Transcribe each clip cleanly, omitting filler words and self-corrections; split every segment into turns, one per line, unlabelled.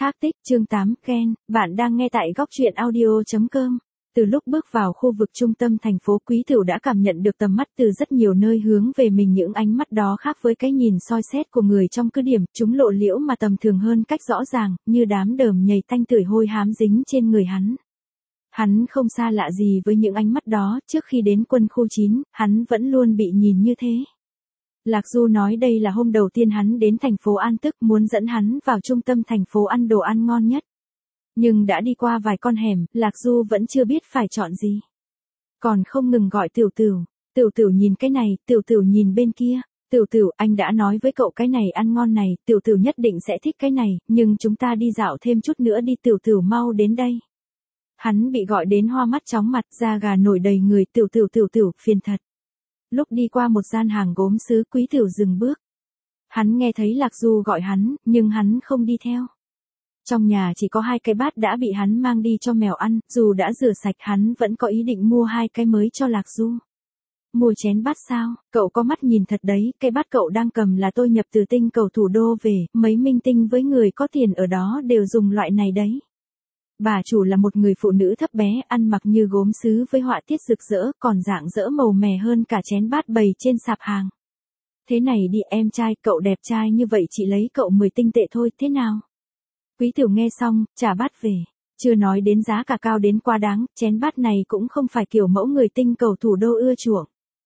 Thác tích, chương 8, Ken, bạn đang nghe tại góc truyện audio.com. Từ lúc bước vào khu vực trung tâm thành phố, Quý Tửu đã cảm nhận được tầm mắt từ rất nhiều nơi hướng về mình. Những ánh mắt đó khác với cái nhìn soi xét của người trong cứ điểm, chúng lộ liễu mà tầm thường hơn cách rõ ràng, như đám đờm nhầy tanh tưởi hôi hám dính trên người hắn. Hắn không xa lạ gì với những ánh mắt đó, trước khi đến quân khu 9, hắn vẫn luôn bị nhìn như thế. Lạc Du nói đây là hôm đầu tiên hắn đến thành phố An Tức, muốn dẫn hắn vào trung tâm thành phố ăn đồ ăn ngon nhất. Nhưng đã đi qua vài con hẻm, Lạc Du vẫn chưa biết phải chọn gì. Còn không ngừng gọi Tửu Tửu, Tửu Tửu nhìn cái này, Tửu Tửu nhìn bên kia. Tửu Tửu, anh đã nói với cậu cái này ăn ngon này, Tửu Tửu nhất định sẽ thích cái này, nhưng chúng ta đi dạo thêm chút nữa đi, Tửu Tửu mau đến đây. Hắn bị gọi đến hoa mắt chóng mặt, da gà nổi đầy người, Tửu Tửu, phiền thật. Lúc đi qua một gian hàng gốm sứ, Quý Tửu dừng bước. Hắn nghe thấy Lạc Du gọi hắn, nhưng hắn không đi theo. Trong nhà chỉ có 2 cái bát đã bị hắn mang đi cho mèo ăn, dù đã rửa sạch hắn vẫn có ý định mua 2 cái mới cho Lạc Du. Mua chén bát sao, cậu có mắt nhìn thật đấy, cái bát cậu đang cầm là tôi nhập từ tinh cầu thủ đô về, mấy minh tinh với người có tiền ở đó đều dùng loại này đấy. Bà chủ là một người phụ nữ thấp bé, ăn mặc như gốm sứ với họa tiết rực rỡ, còn rạng rỡ màu mè hơn cả chén bát bày trên sạp hàng. Thế này đi em trai, cậu đẹp trai như vậy chị lấy cậu 10 tinh tệ thôi, thế nào? Quý Tửu nghe xong, trả bát về. Chưa nói đến giá cả cao đến quá đáng, chén bát này cũng không phải kiểu mẫu người tinh cầu thủ đô ưa chuộng.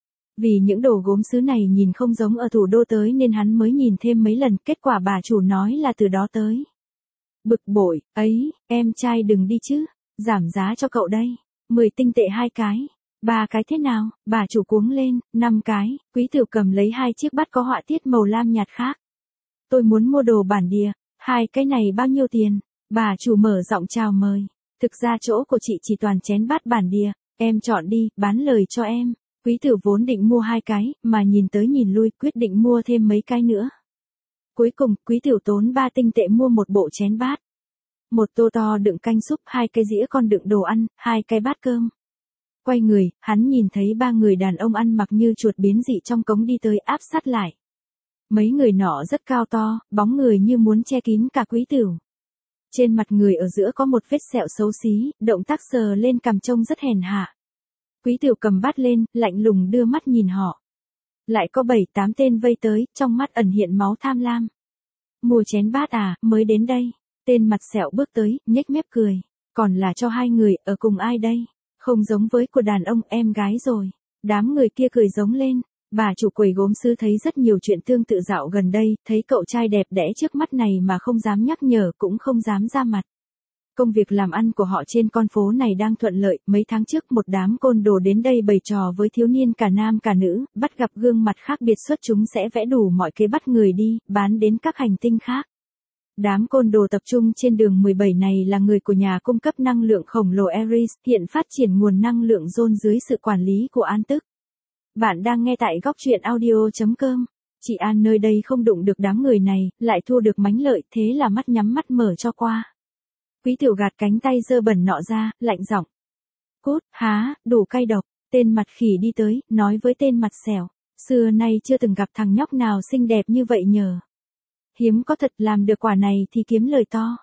Vì những đồ gốm sứ này nhìn không giống ở thủ đô tới nên hắn mới nhìn thêm mấy lần, kết quả bà chủ nói là từ đó tới. Bực bội, ấy, em trai đừng đi chứ, giảm giá cho cậu đây, 10 tinh tệ 2 cái, 3 cái thế nào, bà chủ cuống lên, 5 cái, Quý Tửu cầm lấy 2 chiếc bát có họa tiết màu lam nhạt khác. Tôi muốn mua đồ bản địa, 2 cái này bao nhiêu tiền, bà chủ mở giọng chào mời, thực ra chỗ của chị chỉ toàn chén bát bản địa, em chọn đi, bán lời cho em. Quý Tửu vốn định mua 2 cái, mà nhìn tới nhìn lui quyết định mua thêm mấy cái nữa. Cuối cùng, Quý Tửu tốn 3 tinh tệ mua một bộ chén bát. Một tô to đựng canh súp, 2 cái dĩa con đựng đồ ăn, 2 cái bát cơm. Quay người, hắn nhìn thấy 3 người đàn ông ăn mặc như chuột biến dị trong cống đi tới áp sát lại. Mấy người nọ rất cao to, bóng người như muốn che kín cả Quý Tửu. Trên mặt người ở giữa có một vết sẹo xấu xí, động tác sờ lên cằm trông rất hèn hạ. Quý Tửu cầm bát lên, lạnh lùng đưa mắt nhìn họ. Lại có 7-8 tên vây tới, trong mắt ẩn hiện máu tham lam. Mua chén bát à, mới đến đây. Tên mặt sẹo bước tới, nhếch mép cười. Còn là cho 2 người, ở cùng ai đây? Không giống với của đàn ông em gái rồi. Đám người kia cười giống lên. Bà chủ quầy gốm sứ thấy rất nhiều chuyện tương tự dạo gần đây, thấy cậu trai đẹp đẽ trước mắt này mà không dám nhắc nhở cũng không dám ra mặt. Công việc làm ăn của họ trên con phố này đang thuận lợi, mấy tháng trước một đám côn đồ đến đây bày trò với thiếu niên cả nam cả nữ, bắt gặp gương mặt khác biệt xuất chúng sẽ vẽ đủ mọi kế bắt người đi, bán đến các hành tinh khác. Đám côn đồ tập trung trên đường 17 này là người của nhà cung cấp năng lượng khổng lồ Ares, hiện phát triển nguồn năng lượng Zone dưới sự quản lý của An Tức. Bạn đang nghe tại góc truyện audio.com. Chị An nơi đây không đụng được đám người này, lại thua được mánh lợi, thế là mắt nhắm mắt mở cho qua. Quý Tửu gạt cánh tay dơ bẩn nọ ra, lạnh giọng. Cút, há, đủ cay độc. Tên mặt khỉ đi tới, nói với tên mặt sẹo. Xưa nay chưa từng gặp thằng nhóc nào xinh đẹp như vậy nhờ. Hiếm có thật, làm được quả này thì kiếm lời to.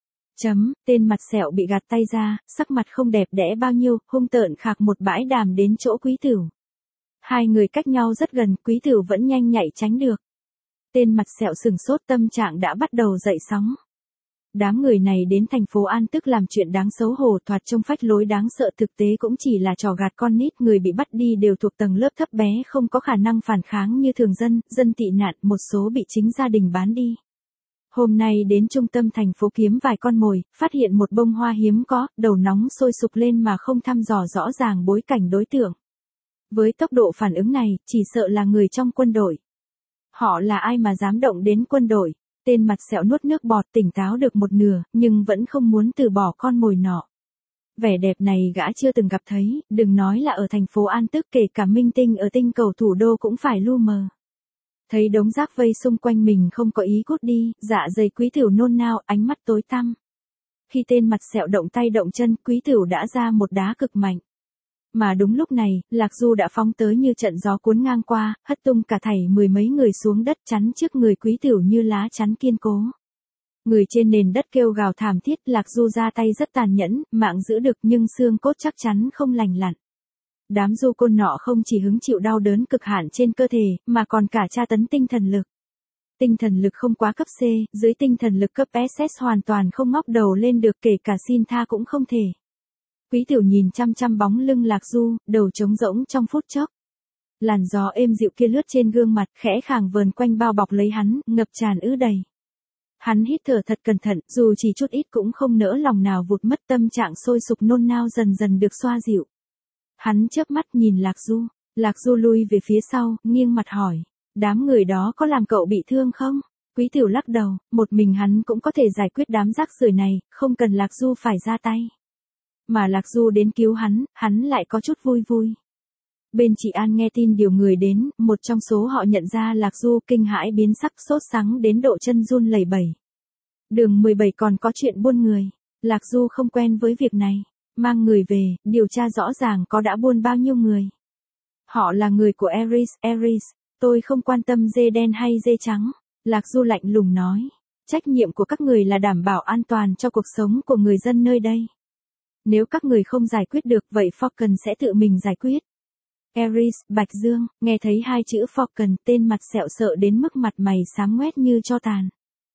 Tên mặt sẹo bị gạt tay ra, sắc mặt không đẹp đẽ bao nhiêu, hung tợn khạc một bãi đàm đến chỗ Quý Tửu. 2 người cách nhau rất gần, Quý Tửu vẫn nhanh nhạy tránh được. Tên mặt sẹo sừng sốt, tâm trạng đã bắt đầu dậy sóng. Đám người này đến thành phố An Tức làm chuyện đáng xấu hổ, thoạt trông phách lối đáng sợ, thực tế cũng chỉ là trò gạt con nít. Người bị bắt đi đều thuộc tầng lớp thấp bé, không có khả năng phản kháng như thường dân, dân tị nạn, một số bị chính gia đình bán đi. Hôm nay đến trung tâm thành phố kiếm vài con mồi, phát hiện một bông hoa hiếm có, đầu nóng sôi sục lên mà không thăm dò rõ ràng bối cảnh đối tượng. Với tốc độ phản ứng này, chỉ sợ là người trong quân đội. Họ là ai mà dám động đến quân đội? Tên mặt sẹo nuốt nước bọt, tỉnh táo được một nửa, nhưng vẫn không muốn từ bỏ con mồi nọ. Vẻ đẹp này gã chưa từng gặp thấy, đừng nói là ở thành phố An Tức, kể cả minh tinh ở tinh cầu thủ đô cũng phải lu mờ. Thấy đống rác vây xung quanh mình không có ý cút đi, dạ dày Quý Tửu nôn nao, ánh mắt tối tăm. Khi tên mặt sẹo động tay động chân, Quý Tửu đã ra một đá cực mạnh. Mà đúng lúc này, Lạc Du đã phóng tới như trận gió cuốn ngang qua, hất tung cả thảy 10 mấy người xuống đất, chắn trước người Quý Tửu như lá chắn kiên cố. Người trên nền đất kêu gào thảm thiết, Lạc Du ra tay rất tàn nhẫn, mạng giữ được nhưng xương cốt chắc chắn không lành lặn. Đám du côn nọ không chỉ hứng chịu đau đớn cực hạn trên cơ thể, mà còn cả tra tấn tinh thần lực. Tinh thần lực không quá cấp C, dưới tinh thần lực cấp SS hoàn toàn không ngóc đầu lên được, kể cả xin tha cũng không thể. Quý Tiểu nhìn chăm chăm bóng lưng Lạc Du, đầu trống rỗng trong phút chốc. Làn gió êm dịu kia lướt trên gương mặt, khẽ khàng vờn quanh bao bọc lấy hắn, ngập tràn ứ đầy. Hắn hít thở thật cẩn thận, dù chỉ chút ít cũng không nỡ lòng nào vụt mất, tâm trạng sôi sục nôn nao dần dần được xoa dịu. Hắn chớp mắt nhìn Lạc Du lui về phía sau, nghiêng mặt hỏi, đám người đó có làm cậu bị thương không? Quý Tiểu lắc đầu, một mình hắn cũng có thể giải quyết đám rác rưởi này, không cần Lạc Du phải ra tay. Mà Lạc Du đến cứu hắn lại có chút vui vui. Bên chị An nghe tin điều người đến, một trong số họ nhận ra Lạc Du, kinh hãi biến sắc, sốt sắng đến độ chân run lẩy bẩy. Đường 17 còn có chuyện buôn người. Lạc Du không quen với việc này. Mang người về, điều tra rõ ràng có đã buôn bao nhiêu người. Họ là người của Ares, tôi không quan tâm dê đen hay dê trắng. Lạc Du lạnh lùng nói. Trách nhiệm của các người là đảm bảo an toàn cho cuộc sống của người dân nơi đây. Nếu các người không giải quyết được, vậy Falcon sẽ tự mình giải quyết. Ares, Bạch Dương, nghe thấy hai chữ Falcon, tên mặt sẹo sợ đến mức mặt mày xám ngoét như tro tàn.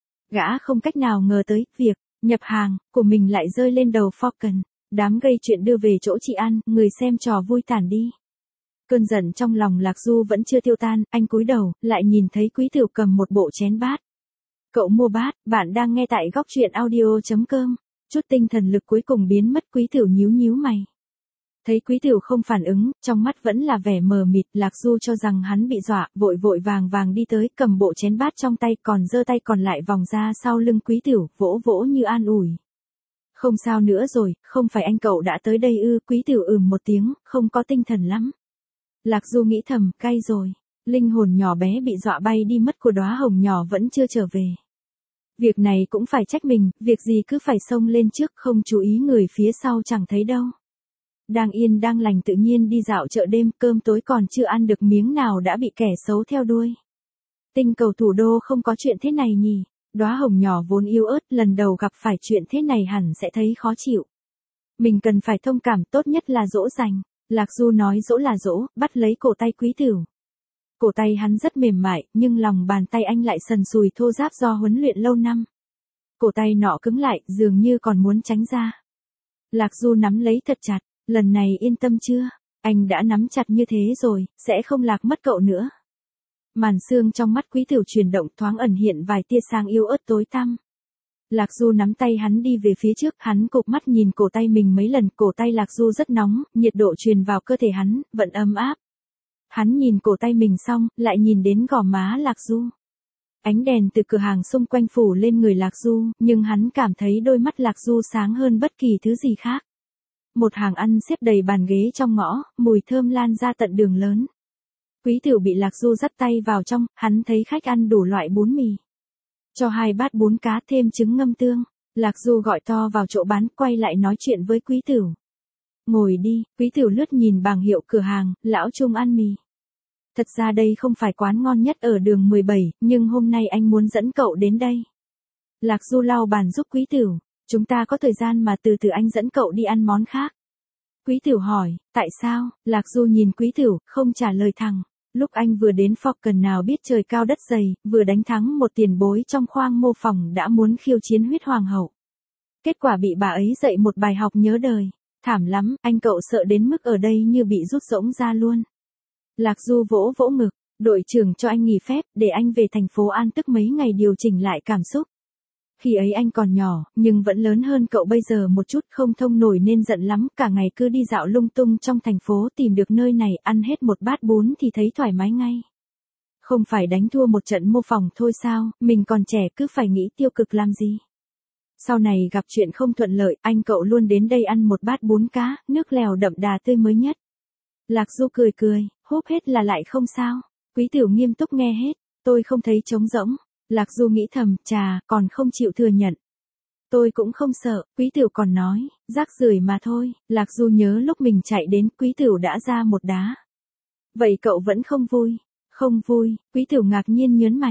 Gã không cách nào ngờ tới, việc nhập hàng của mình lại rơi lên đầu Falcon. Đám gây chuyện đưa về chỗ chị An, người xem trò vui tản đi. Cơn giận trong lòng Lạc Du vẫn chưa tiêu tan, anh cúi đầu, lại nhìn thấy Quý Tiểu cầm một bộ chén bát. Cậu mua bát, bạn đang nghe tại góc truyện audio.com. Chút tinh thần lực cuối cùng biến mất, Quý Tiểu nhíu mày. Thấy Quý Tiểu không phản ứng, trong mắt vẫn là vẻ mờ mịt, Lạc Du cho rằng hắn bị dọa, vội vàng đi tới, cầm bộ chén bát trong tay, còn giơ tay còn lại vòng ra sau lưng Quý Tiểu, vỗ như an ủi. Không sao nữa rồi, không phải anh cậu đã tới đây ư? Quý Tiểu một tiếng, không có tinh thần lắm. Lạc Du nghĩ thầm, cay rồi, linh hồn nhỏ bé bị dọa bay đi mất của đóa hồng nhỏ vẫn chưa trở về. Việc này cũng phải trách mình, việc gì cứ phải xông lên trước, không chú ý người phía sau chẳng thấy đâu. Đang yên đang lành tự nhiên đi dạo chợ đêm, cơm tối còn chưa ăn được miếng nào đã bị kẻ xấu theo đuôi. Tinh cầu thủ đô không có chuyện thế này nhỉ? Đóa hồng nhỏ vốn yếu ớt, lần đầu gặp phải chuyện thế này hẳn sẽ thấy khó chịu. Mình cần phải thông cảm, tốt nhất là dỗ dành. Lạc Du nói dỗ là dỗ, bắt lấy cổ tay Quý Tiểu. Cổ tay hắn rất mềm mại, nhưng lòng bàn tay anh lại sần sùi thô ráp do huấn luyện lâu năm. Cổ tay nọ cứng lại, dường như còn muốn tránh ra. Lạc Du nắm lấy thật chặt, lần này yên tâm chưa? Anh đã nắm chặt như thế rồi, sẽ không lạc mất cậu nữa. Màn sương trong mắt Quý Tiểu chuyển động, thoáng ẩn hiện vài tia sáng yếu ớt tối tăm. Lạc Du nắm tay hắn đi về phía trước, hắn cụp mắt nhìn cổ tay mình mấy lần, cổ tay Lạc Du rất nóng, nhiệt độ truyền vào cơ thể hắn, vẫn ấm áp. Hắn nhìn cổ tay mình xong, lại nhìn đến gò má Lạc Du. Ánh đèn từ cửa hàng xung quanh phủ lên người Lạc Du, nhưng hắn cảm thấy đôi mắt Lạc Du sáng hơn bất kỳ thứ gì khác. Một hàng ăn xếp đầy bàn ghế trong ngõ, mùi thơm lan ra tận đường lớn. Quý Tiểu bị Lạc Du dắt tay vào trong, hắn thấy khách ăn đủ loại bún mì. Cho 2 bát bún cá thêm trứng ngâm tương. Lạc Du gọi to vào chỗ bán, quay lại nói chuyện với Quý Tiểu. Ngồi đi. Quý Tiểu lướt nhìn bảng hiệu cửa hàng, Lão Trung ăn mì. Thật ra đây không phải quán ngon nhất ở đường 17, nhưng hôm nay anh muốn dẫn cậu đến đây. Lạc Du lau bàn giúp Quý Tiểu. Chúng ta có thời gian mà, từ từ anh dẫn cậu đi ăn món khác. Quý Tiểu hỏi, tại sao? Lạc Du nhìn Quý Tiểu, không trả lời thẳng. Lúc anh vừa đến Falcon nào biết trời cao đất dày, vừa đánh thắng một tiền bối trong khoang mô phỏng đã muốn khiêu chiến huyết hoàng hậu. Kết quả bị bà ấy dạy một bài học nhớ đời. Thảm lắm, anh cậu sợ đến mức ở đây như bị rút rỗng ra luôn. Lạc Du vỗ ngực, đội trưởng cho anh nghỉ phép, để anh về thành phố An Tức mấy ngày điều chỉnh lại cảm xúc. Khi ấy anh còn nhỏ, nhưng vẫn lớn hơn cậu bây giờ một chút, không thông nổi nên giận lắm, cả ngày cứ đi dạo lung tung trong thành phố, tìm được nơi này, ăn hết một bát bún thì thấy thoải mái ngay. Không phải đánh thua một trận mô phỏng thôi sao, mình còn trẻ cứ phải nghĩ tiêu cực làm gì. Sau này gặp chuyện không thuận lợi, anh cậu luôn đến đây ăn một bát bún cá, nước lèo đậm đà tươi mới nhất. Lạc Du cười, húp hết là lại không sao. Quý Tiểu nghiêm túc nghe hết, tôi không thấy trống rỗng. Lạc Du nghĩ thầm, chà, còn không chịu thừa nhận. Tôi cũng không sợ, Quý Tiểu còn nói, rác rưởi mà thôi. Lạc Du nhớ lúc mình chạy đến, Quý Tiểu đã ra một đá. Vậy cậu vẫn không vui? Không vui, Quý Tiểu ngạc nhiên nhớn mày.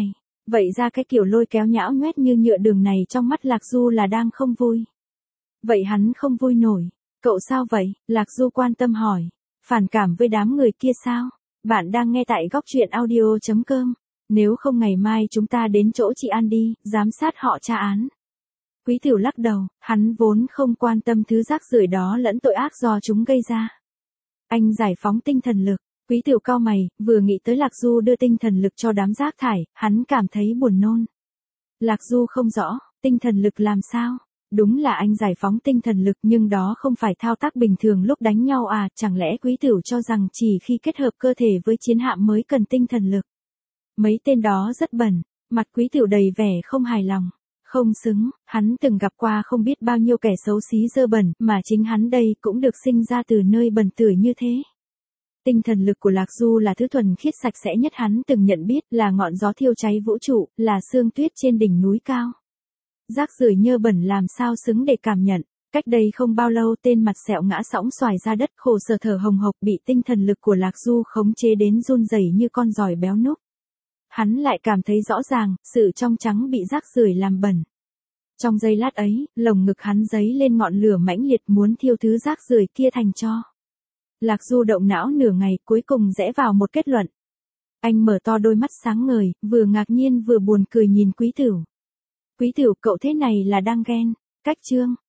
Vậy ra cái kiểu lôi kéo nhão nhoét như nhựa đường này trong mắt Lạc Du là đang không vui. Vậy hắn không vui nổi. Cậu sao vậy? Lạc Du quan tâm hỏi. Phản cảm với đám người kia sao? Bạn đang nghe tại góc truyện audio.com. Nếu không ngày mai chúng ta đến chỗ chị An đi, giám sát họ tra án. Quý Tiểu lắc đầu, hắn vốn không quan tâm thứ rác rưởi đó lẫn tội ác do chúng gây ra. Anh giải phóng tinh thần lực. Quý Tiểu cau mày, vừa nghĩ tới Lạc Du đưa tinh thần lực cho đám rác thải, hắn cảm thấy buồn nôn. Lạc Du không rõ, tinh thần lực làm sao? Đúng là anh giải phóng tinh thần lực nhưng đó không phải thao tác bình thường lúc đánh nhau à, chẳng lẽ Quý Tiểu cho rằng chỉ khi kết hợp cơ thể với chiến hạm mới cần tinh thần lực. Mấy tên đó rất bẩn, mặt Quý Tiểu đầy vẻ không hài lòng. Không xứng, hắn từng gặp qua không biết bao nhiêu kẻ xấu xí dơ bẩn, mà chính hắn đây cũng được sinh ra từ nơi bẩn tưởi như thế. Tinh thần lực của Lạc Du là thứ thuần khiết sạch sẽ nhất hắn từng nhận biết, là ngọn gió thiêu cháy vũ trụ, là sương tuyết trên đỉnh núi cao. Rác rưởi nhơ bẩn làm sao xứng để cảm nhận. Cách đây không bao lâu tên mặt sẹo ngã sõng xoài ra đất khổ sở thở hồng hộc bị tinh thần lực của Lạc Du khống chế đến run rẩy như con giòi béo núc. Hắn lại cảm thấy rõ ràng, sự trong trắng bị rác rưởi làm bẩn. Trong giây lát ấy, lồng ngực hắn dấy lên ngọn lửa mãnh liệt muốn thiêu thứ rác rưởi kia thành tro. Lạc Du động não nửa ngày cuối cùng rẽ vào một kết luận. Anh mở to đôi mắt sáng ngời, vừa ngạc nhiên vừa buồn cười nhìn Quý Tiểu. Quý Tiểu cậu thế này là đang ghen. Cách chương.